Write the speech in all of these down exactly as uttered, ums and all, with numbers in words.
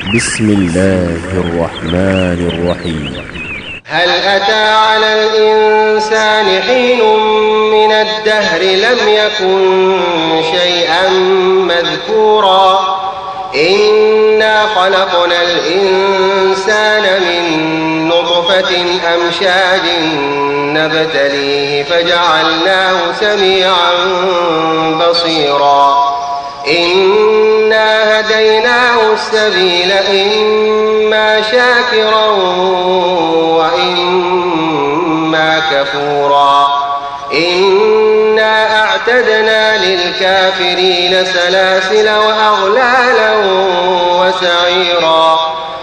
بسم الله الرحمن الرحيم. هل أتى على الإنسان حين من الدهر لم يكن شيئا مذكورا إنا خلقنا الإنسان من نطفة أمشاج نبتليه فجعلناه سميعا بصيرا إنا هديناه السبيل إما شاكرا وإما كفورا إنا أعتدنا للكافرين سلاسل وأغلالا وسعيرا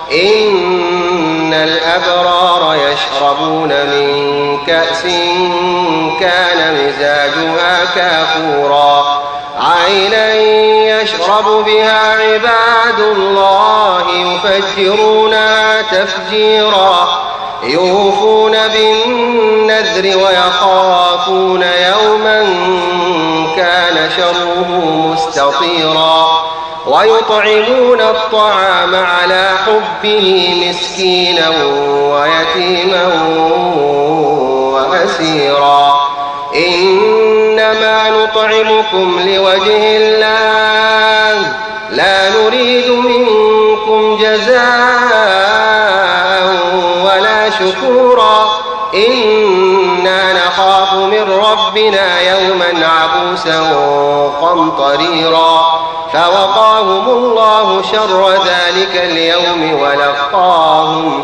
إن الأبرار يشربون من كأس كان مزاجها كافورا عينا يشرب بها عباد الله يفجرونها تفجيرا يوفون بالنذر ويخافون يوما كان شره مستطيرا ويطعمون الطعام على حبه مسكينا ويتيما وأسيرا إنما نطعمكم لوجه الله لا نريد منكم جزاء ولا شكورا إنا نخاف من ربنا يوما عبوسا قمطريرا فوقاهم الله شر ذلك اليوم ولقاهم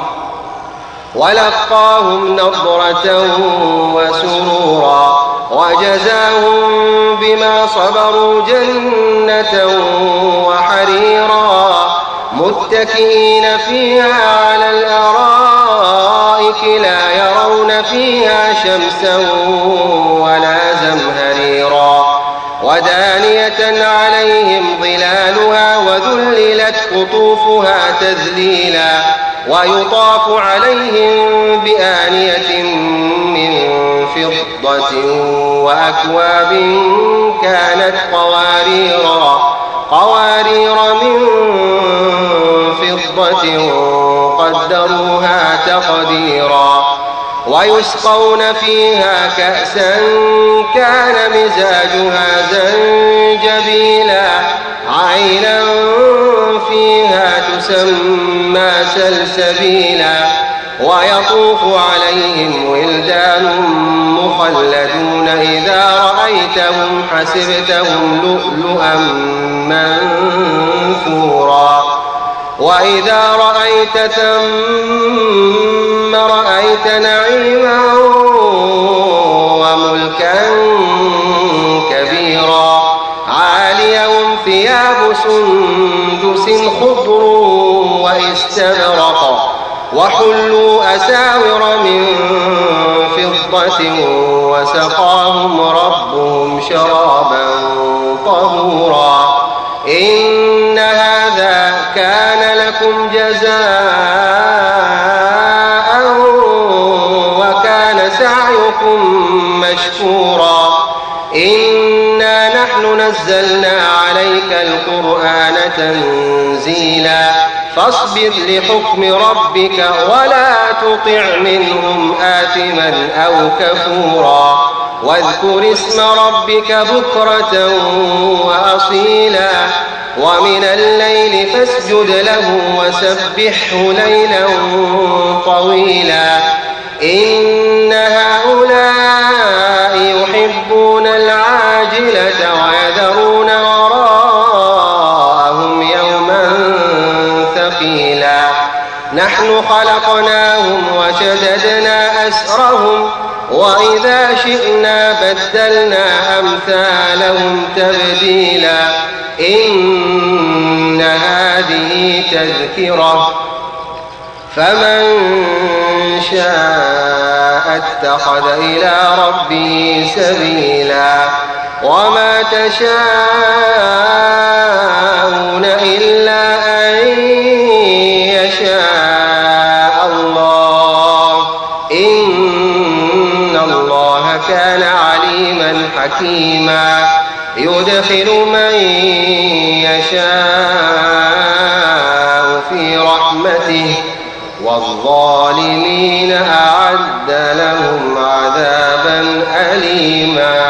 ولقاهم نضرة وسرورا وجزاهم بما صبروا جنة وحريرا متكئين فيها على الأرائك لا يرون فيها شمسا ولا زمهريرا ودانية عليهم ظلالها وذللت قطوفها تذليلا ويطاف عليهم بآنية من فضة وأكواب كانت قواريرا قوارير من فضة قدروها تقديرا ويسقون فيها كأسا كان مزاجها زنجبيلا عينا فيها تسمى سلسبيلا ويطوف عليهم ولدان مخلدون إذا رأيتهم حسبتهم لؤلؤا منثورا وإذا رأيت ثم رأيت نعيما وملكا كبيرا عاليهم ثياب سندس خضر واستبرق وحلوا أساور من فضة وسقاهم ربهم شرابا طهورا إن هذا كان لكم جزاء وكان سعيكم مشكورا إنا نحن نزلنا عليك القرآن تنزيلا فاصبر لحكم ربك ولا تطع منهم آثما أو كفورا واذكر اسم ربك بكرة وأصيلا ومن الليل فاسجد له وسبحه ليلا طويلا إن هؤلاء يحبون العاجلة ويذرون وراءهم يوما ثقيلا نحن خلقناهم وشددنا أسرهم وإذا شئنا بدلنا أمثالهم تبديلا إن هذه تذكرة فمن شاء اتخذ إلى ربه سبيلا وما تشاءون إلا أن يشاء الله إن الله كان عليما حكيما يدخل من يشاء في والظالمين أعد لهم عذابا أليما.